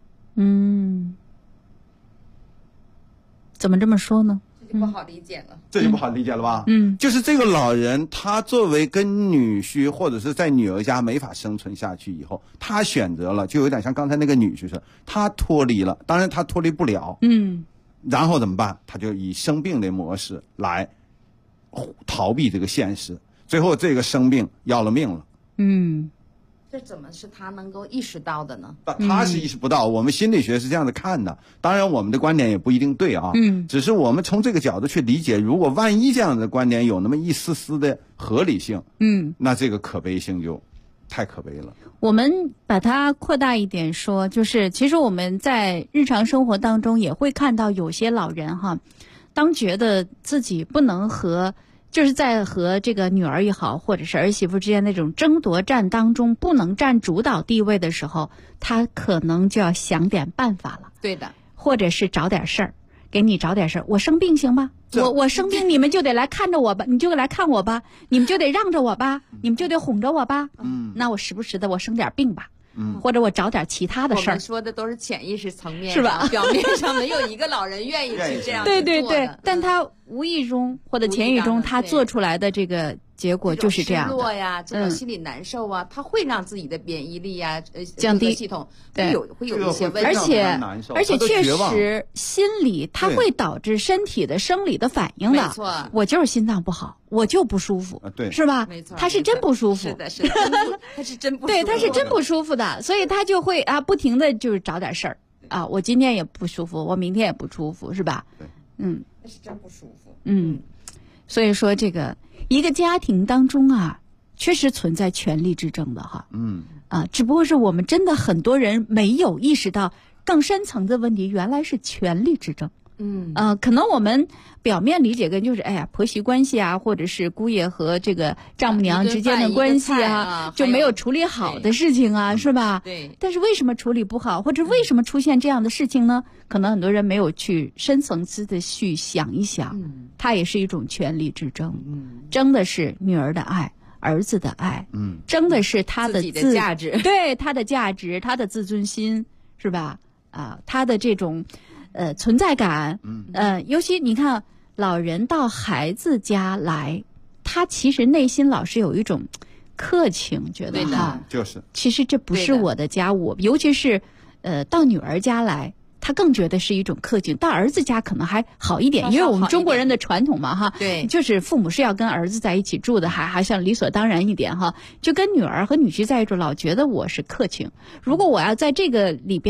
怎么这么说呢？ 这就不好理解了。 这就不好理解了吧？就是这个老人，他作为跟女婿或者是在女儿家没法生存下去以后，他选择了，就有点像刚才那个女婿似，他脱离了，当然他脱离不了。然后怎么办？他就以生病的模式来逃避这个现实，最后这个生病要了命了。 这怎么是他能够意识到的呢？ 他是意识不到，我们心理学是这样的看的。当然我们的观点也不一定对啊，只是我们从这个角度去理解，如果万一这样的观点有那么一丝丝的合理性，那这个可悲性就太可悲了。 我们把它扩大一点说，就是其实我们在日常生活当中也会看到有些老人哈，当觉得自己不能就是在和这个女儿也好，或者是儿媳妇之间那种争夺战当中不能占主导地位的时候，他可能就要想点办法了。 对的， 或者是找点事儿，给你找点事儿。我生病行吗？我生病，你们就得来看着我吧，你就来看我吧，你们就得让着我吧，你们就得哄着我吧。那我时不时的我生点病吧。或者我找点其他的事儿。 我们说的都是潜意识层面， 是吧？ 表面上没有一个老人愿意去这样对对对，但他无意中或者潜意中，他做出来的这个结果就是这样的。 失落呀，这种心理难受啊，他会让自己的免疫力呀降低， 系统会有一些问题， 而且确实心理它会导致身体的生理的反应的。 没错， 我就是心脏不好，我就不舒服， 对， 是吧？ 没错， 他是真不舒服， 是的，他是真不舒服， 对，他是真不舒服的，所以他就会不停的就是找点事儿啊，我今天也不舒服，我明天也不舒服，是吧？ 对， 那是真不舒服， 所以说这个一个家庭当中啊，确实存在权力之争的哈，只不过是我们真的很多人没有意识到更深层的问题，原来是权力之争。可能我们表面理解跟就是婆媳关系啊，或者是姑爷和这个丈母娘之间的关系啊，就没有处理好的事情啊，是吧？ 对。 但是为什么处理不好，或者为什么出现这样的事情呢？可能很多人没有去深层次的去想一想，它也是一种权力之争，争的是女儿的爱。儿子的爱，争的是他的自己的价值， 对他的价值，他的自尊心，是吧？他的这种存在感，尤其你看老人到孩子家来，他其实内心老是有一种客情，觉得哈， 就是其实这不是我的家，尤其是到女儿家来。他更觉得是一种客气，到儿子家可能还好一点，因为我们中国人的传统嘛，哈， 对， 就是父母是要跟儿子在一起住的，还像理所当然一点哈。就跟女儿和女婿在一起住，老觉得我是客情。如果我要在这个里边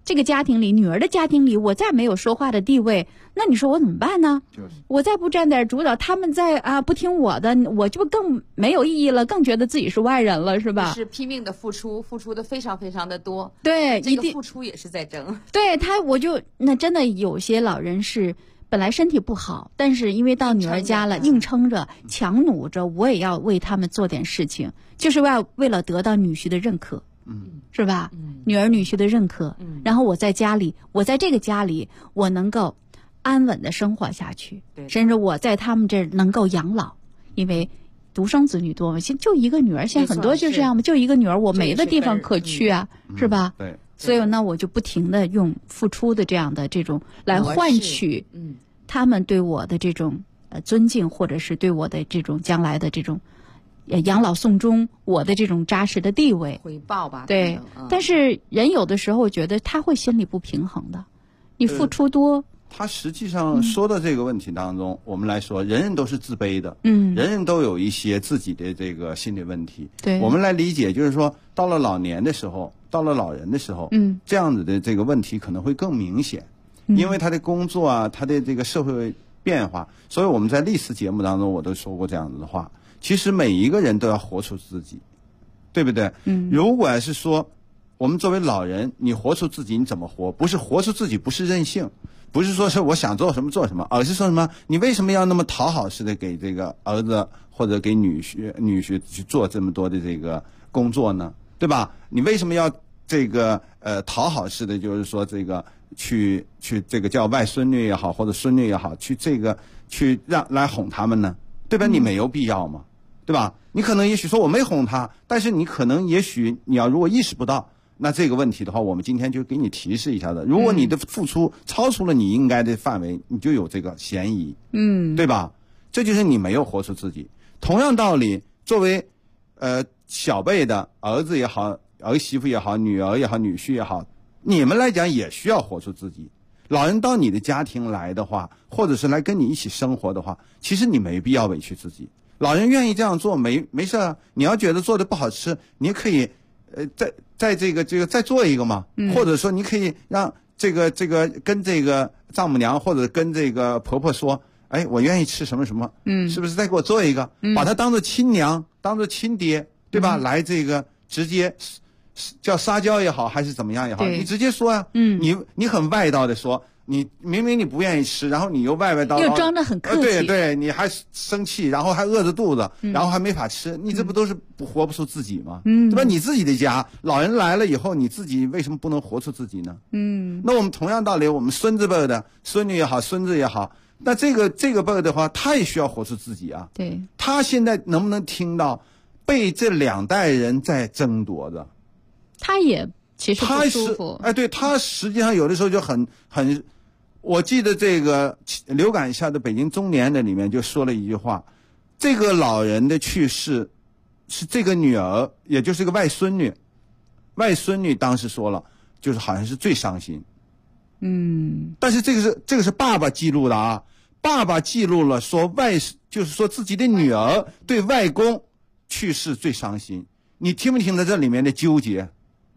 这个家庭里，女儿的家庭里，我再没有说话的地位，那你说我怎么办呢？我再不站点主导，他们再不听我的，我就更没有意义了，更觉得自己是外人了，是吧？ 是拼命的付出的非常非常的多。 对， 这个付出也是在争。 对他，那真的有些老人是本来身体不好，但是因为到女儿家了，硬撑着、强弩着，我也要为他们做点事情，就是为了得到女婿的认可。是吧？女儿女婿的认可，然后我在这个家里，我能够安稳的生活下去，甚至我在他们这儿能够养老，因为独生子女多嘛，就一个女儿，现在很多就这样嘛，就一个女儿，我没的地方可去啊，是吧？ 对， 所以呢，我就不停的用付出的这样的这种来换取，他们对我的这种尊敬，或者是对我的这种将来的这种。养老送终，我的这种扎实的地位回报吧。 对，但是人有的时候觉得他会心里不平衡的，你付出多。 他实际上说的这个问题当中，我们来说，人人都是自卑的，人人都有一些自己的这个心理问题。 对， 我们来理解，就是说，到了老年的时候，到了老人的时候，这样子的这个问题可能会更明显，因为他的工作啊，他的这个社会变化，所以我们在历史节目当中我都说过这样子的话。其实每一个人都要活出自己，对不对？如果是说我们作为老人，你活出自己，你怎么活？不是活出自己，不是任性，不是说是我想做什么做什么，而是说什么？你为什么要那么讨好似的给这个儿子或者给女婿去做这么多的这个工作呢？对吧？你为什么要这个讨好似的，就是说这个去这个叫外孙女也好，或者孙女也好，去来哄他们呢？对吧？你没有必要嘛。对吧？你可能也许说我没哄他，但是你可能也许你要如果意识不到，那这个问题的话，我们今天就给你提示一下的。如果你的付出超出了你应该的范围，你就有这个嫌疑，对吧？这就是你没有活出自己。同样道理，作为小辈的儿子也好，儿媳妇也好，女儿也好，女婿也好，你们来讲也需要活出自己。老人到你的家庭来的话，或者是来跟你一起生活的话，其实你没必要委屈自己。老人愿意这样做没事啊，你要觉得做的不好吃，你也可以在这个再做一个嘛，或者说你可以让这个跟这个丈母娘或者跟这个婆婆说，哎，我愿意吃什么什么，是不是再给我做一个，把她当做亲娘，当做亲爹，对吧？来这个直接叫撒娇也好，还是怎么样也好，你直接说呀，你很外道的说。你明明你不愿意吃，然后你又外道， 又装得很客气， 对，你还生气，然后还饿着肚子，然后还没法吃，你这不都是活不出自己吗？对吧？你自己的家，老人来了以后，你自己为什么不能活出自己呢？那我们同样道理，我们孙子辈的孙女也好，孙子也好，那这个辈的话，他也需要活出自己啊。 对， 他现在能不能听到被这两代人在争夺着？ 他也其实不舒服。 对，他实际上有的时候就很。我记得这个流感下的北京中年的里面就说了一句话，这个老人的去世是这个女儿，也就是个外孙女当时说了，就是好像是最伤心。但是这个是爸爸记录的啊，爸爸记录了说就是说自己的女儿对外公去世最伤心。你听没听到这里面的纠结？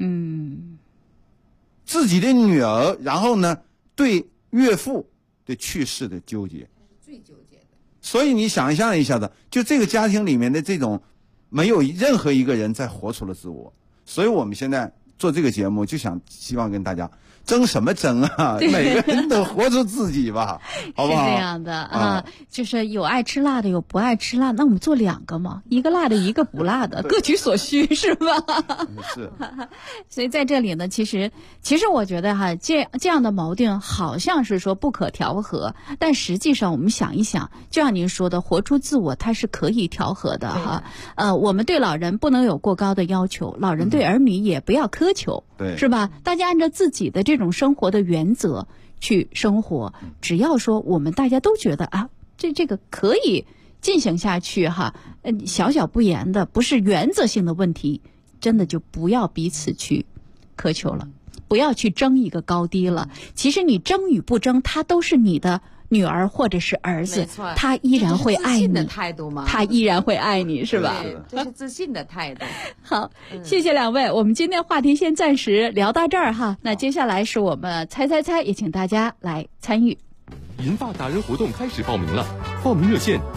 自己的女儿，然后呢对岳父的去世的纠结， 最纠结的。 所以你想象一下子，就这个家庭里面的这种，没有任何一个人在活出了自我。所以我们现在做这个节目，就希望跟大家争什么争啊？每个人都活出自己吧，好不好？ 是这样的啊，就是有爱吃辣的，有不爱吃辣，那我们做2个嘛，一个辣的，一个不辣的，各取所需，是吧？ 是。 所以在这里呢，其实我觉得哈，这样的矛盾好像是说不可调和，但实际上我们想一想，就像您说的，活出自我，它是可以调和的哈。我们对老人不能有过高的要求，老人对儿女也不要苛求， 对， 是吧？大家按照自己的这种生活的原则去生活，只要说我们大家都觉得啊，这个可以进行下去哈，小小不言的，不是原则性的问题，真的就不要彼此去苛求了，不要去争一个高低了。其实你争与不争，它都是你的女儿或者是儿子， 没错， 他依然会爱你。 的态度吗？ 他依然会爱你，是吧？ 这是自信的态度。 好，谢谢两位，我们今天话题先暂时聊到这儿哈。那接下来是我们猜，也请大家来参与。 银发达人活动开始报名了，报名热线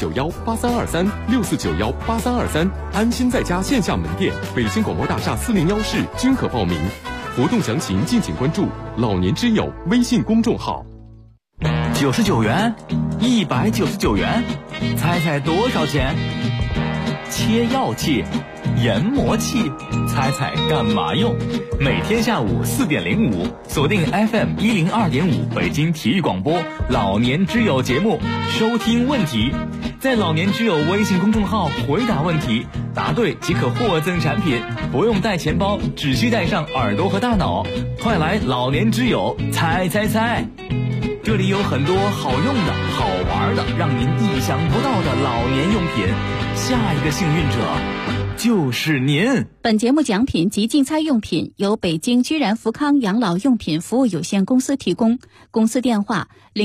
64918323，64918323，安心在家线下门店、北京广播大厦401室均可报名。活动详情敬请关注老年之友微信公众号。 99元，199元，猜猜多少钱？切药器、研磨器，猜猜干嘛用？每天下午4点05，锁定 FM 102.5北京体育广播老年之友节目，收听问题，在老年之友微信公众号回答问题，答对即可获赠产品，不用带钱包，只需带上耳朵和大脑。快来老年之友猜，这里有很多好用的、好玩的，让您意想不到的老年用品。下一个幸运者就是您。 本节目奖品及竞猜用品由北京居然福康养老用品服务有限公司提供，公司电话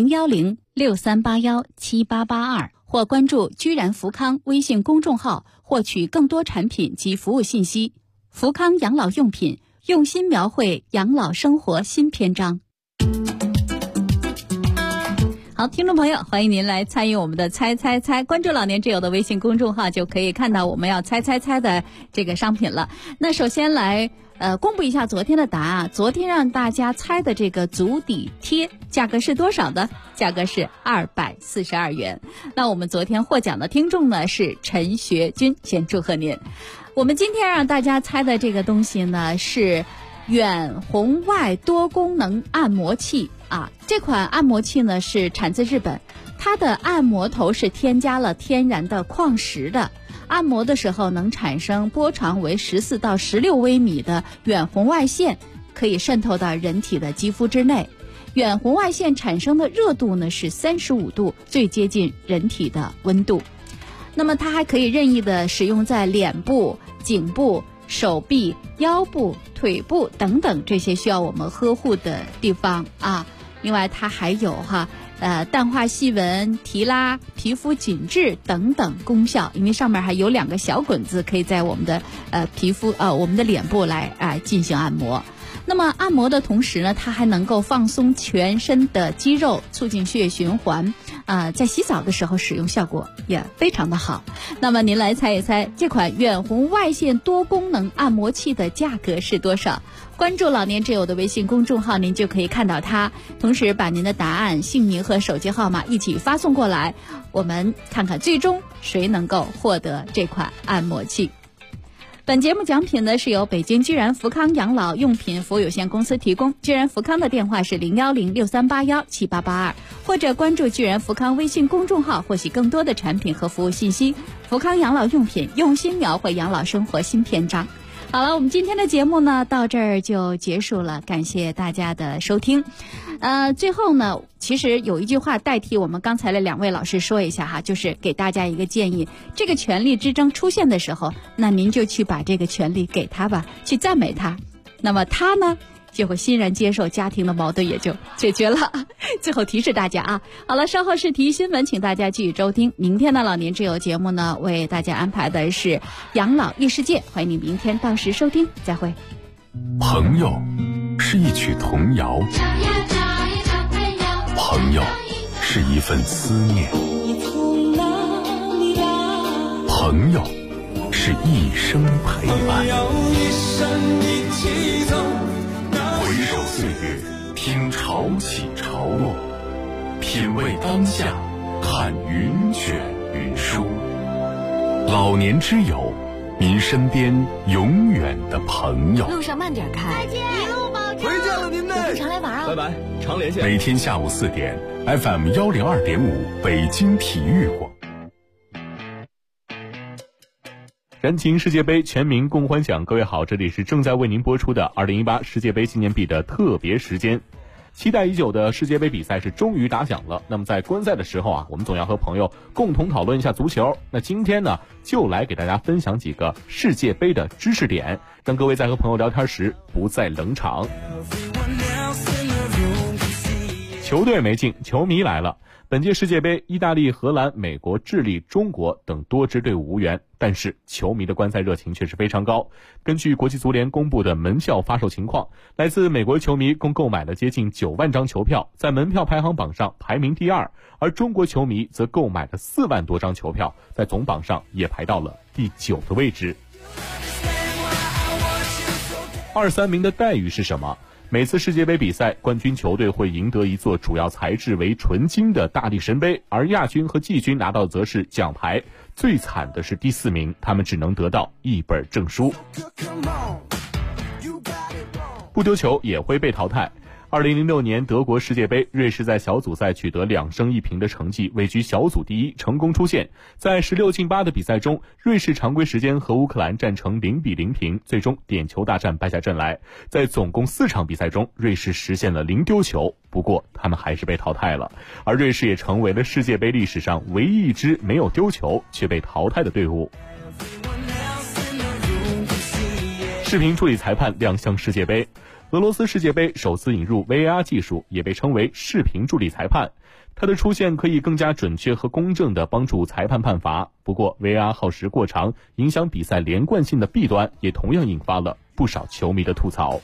01063817882，或关注居然福康微信公众号获取更多产品及服务信息。福康养老用品，用心描绘养老生活新篇章。好，听众朋友，欢迎您来参与我们的猜，关注老年之友的微信公众号就可以看到我们要猜的这个商品了。那首先来公布一下昨天的答案。昨天让大家猜的这个足底贴价格是多少呢？价格是242元。那我们昨天获奖的听众呢是陈学军，先祝贺您。我们今天让大家猜的这个东西呢是远红外多功能按摩器啊，这款按摩器呢是产自日本，它的按摩头是添加了天然的矿石的，按摩的时候能产生波长为14到16微米的远红外线，可以渗透到人体的肌肤之内。远红外线产生的热度呢是35度，最接近人体的温度。那么它还可以任意的使用在脸部、颈部、手臂、腰部、腿部等等这些需要我们呵护的地方啊。另外它还有淡化细纹、提拉、皮肤紧致等等功效，因为上面还有2个小滚子，可以在我们的皮肤我们的脸部来进行按摩。那么按摩的同时呢，它还能够放松全身的肌肉，促进血液循环在洗澡的时候使用效果也非常的好。那么您来猜一猜，这款远红外线多功能按摩器的价格是多少？关注老年之友的微信公众号，您就可以看到它，同时把您的答案、姓名和手机号码一起发送过来，我们看看最终谁能够获得这款按摩器。本节目奖品呢是由北京居然福康养老用品服务有限公司提供，居然福康的电话是01063817882，或者关注居然福康微信公众号获取更多的产品和服务信息。福康养老用品，用心描绘养老生活新篇章。好了，我们今天的节目呢到这儿就结束了，感谢大家的收听。最后呢，其实有一句话代替我们刚才的2位老师说一下哈，就是给大家一个建议，这个权力之争出现的时候，那您就去把这个权利给他吧，去赞美他，那么他呢就会欣然接受，家庭的矛盾也就解决了。最后提示大家啊，好了，稍后是体育新闻，请大家继续收听。明天的老年之友节目呢，为大家安排的是养老异世界，欢迎你明天到时收听，再会。 朋友是一曲童谣，朋友是一份思念，朋友是一生陪伴。回首岁月，听潮起潮落，品味当下，看云卷云舒。老年之友，您身边永远的朋友。 路上慢点开，再见，一路保重。 回见了您嘞， 我们常来玩啊， 拜拜，常连线。 每天下午4点 ，FM 102.5北京体育广。燃情世界杯，全民共欢享。各位好，这里是正在为您播出的2018世界杯纪念币的特别时间。期待已久的世界杯比赛是终于打响了。那么在观赛的时候啊，我们总要和朋友共同讨论一下足球。那今天呢，就来给大家分享几个世界杯的知识点，让各位在和朋友聊天时不再冷场。 球队没进，球迷来了。本届世界杯，意大利、荷兰、美国、智利、中国等多支队伍无缘，但是球迷的观赛热情却是非常高。根据国际足联公布的门票发售情况，来自美国球迷共购买了接近9万张球票，在门票排行榜上排名第2，而中国球迷则购买了4万多张球票，在总榜上也排到了第9的位置。2、3名的待遇是什么？每次世界杯比赛，冠军球队会赢得一座主要材质为纯金的大力神杯，而亚军和季军拿到的则是奖牌。最惨的是第4名，他们只能得到一本证书。不丢球也会被淘汰。2006年德国世界杯，瑞士在小组赛取得2胜1平的成绩，位居小组第1，成功出线。在16进8的比赛中，瑞士常规时间和乌克兰战成0比0平，最终点球大战败下阵来。在总共4场比赛中，瑞士实现了0丢球，不过他们还是被淘汰了。而瑞士也成为了世界杯历史上唯一一支没有丢球却被淘汰的队伍。视频助理裁判亮相世界杯。俄罗斯世界杯首次引入 VAR 技术，也被称为视频助理裁判。它的出现可以更加准确和公正地帮助裁判判罚。不过 VAR 耗时过长，影响比赛连贯性的弊端也同样引发了不少球迷的吐槽。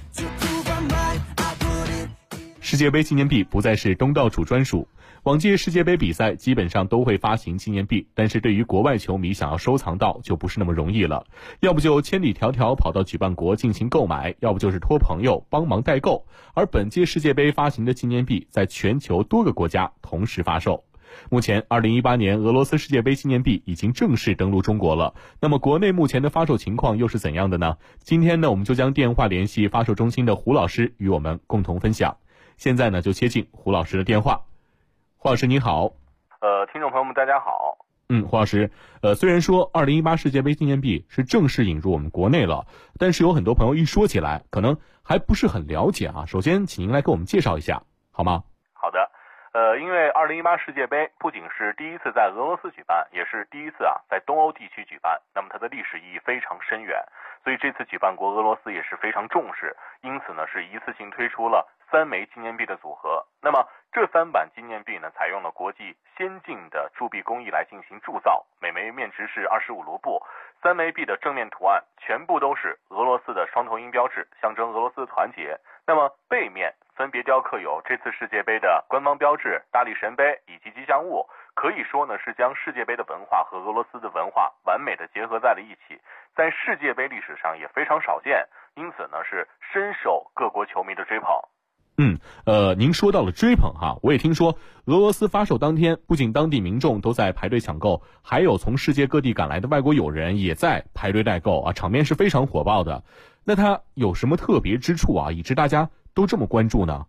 世界杯纪念币不再是东道主专属。往届世界杯比赛基本上都会发行纪念币，但是对于国外球迷想要收藏到就不是那么容易了，要不就千里迢迢跑到举办国进行购买，要不就是托朋友帮忙代购。而本届世界杯发行的纪念币在全球多个国家同时发售。目前2018年俄罗斯世界杯纪念币已经正式登陆中国了，那么国内目前的发售情况又是怎样的呢？今天呢，我们就将电话联系发售中心的胡老师与我们共同分享。现在呢，就接进胡老师的电话。胡老师您好。 听众朋友们大家好。 胡老师，虽然说2018世界杯纪念币是正式引入我们国内了，但是有很多朋友一说起来可能还不是很了解啊。首先请您来给我们介绍一下好吗？ 好的。因为2018世界杯不仅是第一次在俄罗斯举办，也是第一次在东欧地区举办，那么它的历史意义非常深远，所以这次举办国俄罗斯也是非常重视，因此呢是一次性推出了3枚纪念币的组合。那么这3版纪念币呢，采用了国际先进的铸币工艺来进行铸造，每枚面值是25卢布。3枚币的正面图案全部都是俄罗斯的双头鹰标志，象征俄罗斯的团结。那么背面分别雕刻有这次世界杯的官方标志、大力神杯以及吉祥物，可以说呢是将世界杯的文化和俄罗斯的文化完美的结合在了一起，在世界杯历史上也非常少见，因此呢是深受各国球迷的追捧。 您说到了追捧哈，我也听说俄罗斯发售当天，不仅当地民众都在排队抢购，还有从世界各地赶来的外国友人也在排队代购啊，场面是非常火爆的。那它有什么特别之处啊，以致大家都这么关注呢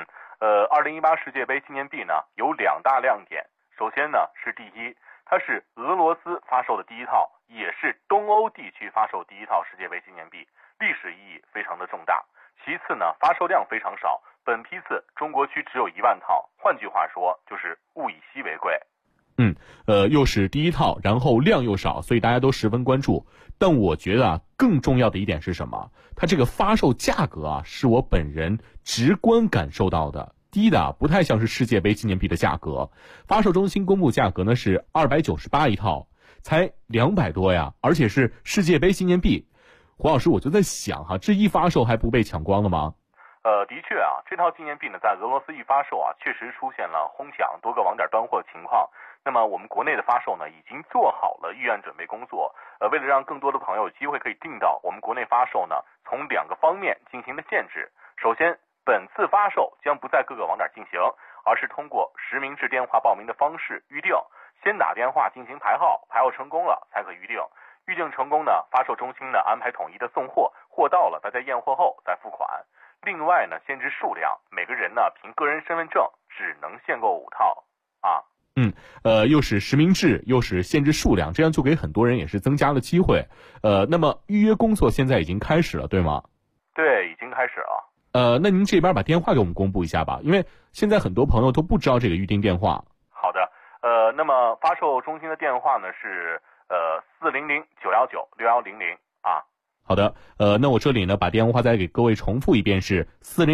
？2018世界杯纪念币呢有2大亮点。首先呢是第一，它是俄罗斯发售的第一套，也是东欧地区发售第一套世界杯纪念币，历史意义非常的重大。其次呢，发售量非常少，本批次中国区只有1万套，换句话说就是物以稀为贵。 又是第一套，然后量又少，所以大家都十分关注。但我觉得更重要的一点是什么？它这个发售价格是我本人直观感受到的，低的不太像是世界杯纪念币的价格。发售中心公布价格呢是298一套，才200多呀，而且是世界杯纪念币。胡老师，我就在想这一发售还不被抢光了吗？ 的确这套纪念币呢，在俄罗斯一发售确实出现了哄抢、多个网点断货的情况。那么我们国内的发售呢，已经做好了预案准备工作。为了让更多的朋友有机会可以订到，我们国内发售呢，从2个方面进行了限制。首先，本次发售将不在各个网点进行，而是通过实名制电话报名的方式预定，先打电话进行排号，排号成功了才可预定。预定成功呢，发售中心呢安排统一的送货，货到了大家验货后再付款。另外呢，限制数量，每个人呢凭个人身份证只能限购5套又是实名制，又是限制数量，这样就给很多人也是增加了机会。那么预约工作现在已经开始了，对吗？ 对，已经开始了。 那您这边把电话给我们公布一下吧，因为现在很多朋友都不知道这个预订电话。 好的，那么发售中心的电话呢是400-919-6100 好的，那我这里呢把电话再给各位重复一遍，是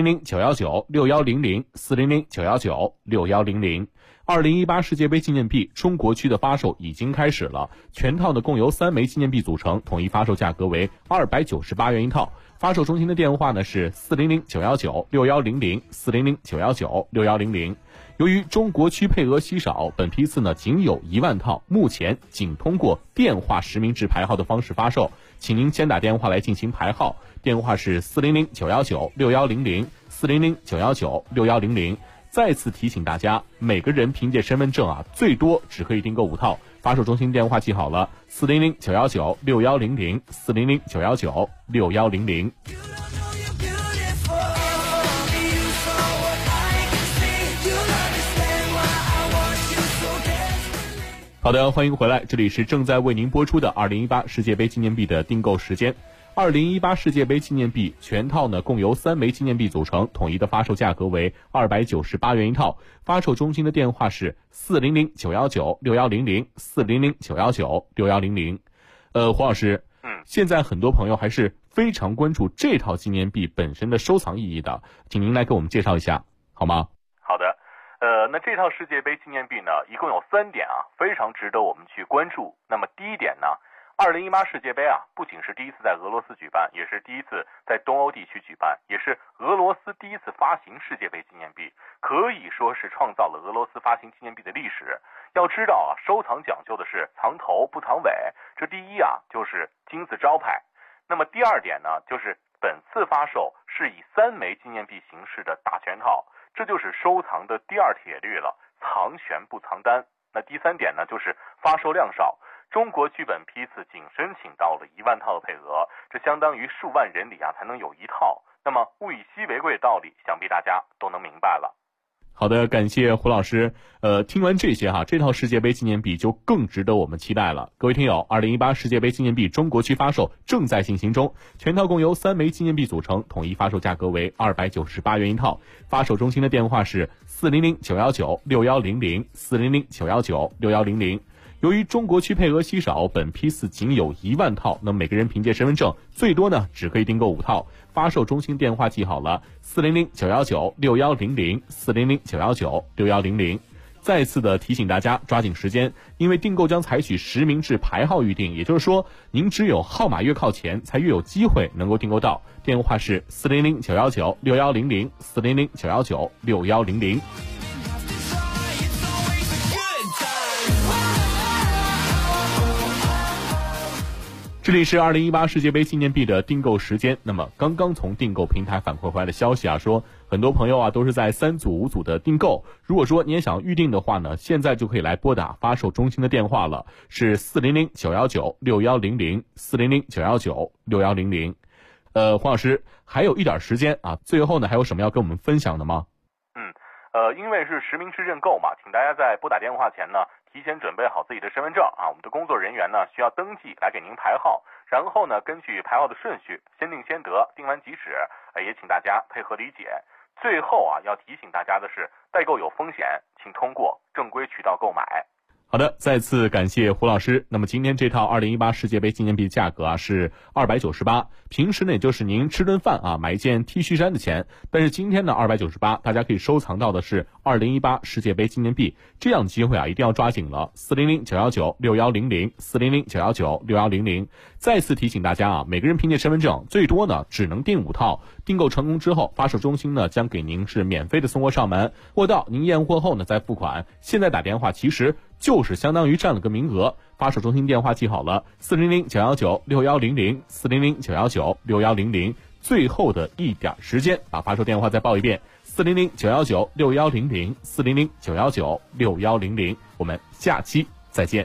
400-919-6100，400-919-6100。2018世界杯纪念币中国区的发售已经开始了，全套呢共由3枚纪念币组成，统一发售价格为298元一套。发售中心的电话呢是400-919-6100，400-919-6100。由于中国区配额稀少，本批次呢仅有1万套，目前仅通过电话实名制排号的方式发售，请您先打电话来进行排号，电话是400-919-6100，400-919-6100。再次提醒大家，每个人凭借身份证最多只可以订购5套。发售中心电话记好了，400-919-6100，400-919-6100。好的，欢迎回来，这里是正在为您播出的2018世界杯纪念币的订购时间。2018世界杯纪念币全套呢共由3枚纪念币组成，统一的发售价格为298元一套。发售中心的电话是400-919-6100，400-919-6100。黄老师，现在很多朋友还是非常关注这套纪念币本身的收藏意义的，请您来给我们介绍一下好吗？ 好的，那这套世界杯纪念币呢一共有3点非常值得我们去关注。那么第一点呢，2018世界杯不仅是第一次在俄罗斯举办，也是第一次在东欧地区举办，也是俄罗斯第一次发行世界杯纪念币，可以说是创造了俄罗斯发行纪念币的历史。要知道收藏讲究的是藏头不藏尾，这第一就是金字招牌。那么第二点呢，就是本次发售是以3枚纪念币形式的大全套，这就是收藏的第2铁律了，藏悬不藏单。那第3点呢，就是发售量少。中国区本批次仅申请到了1万套的配额，这相当于数万人里才能有1套。那么物以稀为贵的道理，想必大家都能明白了。 好的，感谢胡老师。听完这些这套世界杯纪念币就更值得我们期待了。各位听友，2018世界杯纪念币中国区发售正在进行中，全套共由3枚纪念币组成，统一发售价格为298元一套。发售中心的电话是400-919-6100，400-919-6100。由于中国区配额稀少，本批次仅有1万套，那每个人凭借身份证最多呢只可以订购5套。发售中心电话记好了，400-919-6100，400-919-6100。再次的提醒大家抓紧时间，因为订购将采取实名制排号预订，也就是说您只有号码越靠前才越有机会能够订购到。电话是400-919-6100，400-919-6100。这里是2018世界杯纪念币的订购时间。那么刚刚从订购平台反馈回来的消息说，很多朋友都是在3组5组的订购。如果说你也想预定的话呢，现在就可以来拨打发售中心的电话了，是400-919-6100，400-919-6100。黄老师，还有一点时间最后呢还有什么要跟我们分享的吗？ 因为是实名制认购嘛，请大家在拨打电话前呢提前准备好自己的身份证我们的工作人员呢需要登记来给您排号，然后呢根据排号的顺序先定先得，定完即止，也请大家配合理解。最后要提醒大家的是，代购有风险，请通过正规渠道购买。 好的，再次感谢胡老师。那么今天这套2018世界杯纪念币价格是298，平时呢也就是您吃顿饭买一件 T 恤衫的钱，但是今天呢298，大家可以收藏到的是2018世界杯纪念币，这样的机会一定要抓紧了。400-919-6100，400-919-6100。再次提醒大家每个人凭借身份证最多呢只能订5套，订购成功之后，发售中心呢将给您是免费的送货上门，货到您验货后呢再付款。现在打电话其实就是相当于占了个名额。发售中心电话记好了，400-919-6100，400-919-6100。最后的一点时间，把发售电话再报一遍，400-919-6100，400-919-6100。我们下期再见。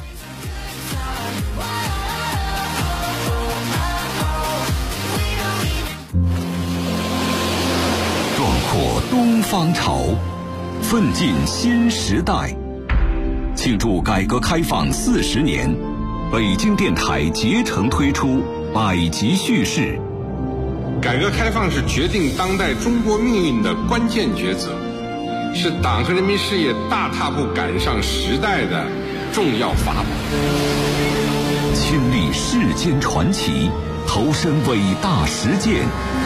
壮阔东方潮，奋进新时代。庆祝改革开放40年，北京电台竭诚推出百集叙事。 改革开放是决定当代中国命运的关键抉择，是党和人民事业大踏步赶上时代的重要法宝。 亲历世间传奇， 投身伟大实践，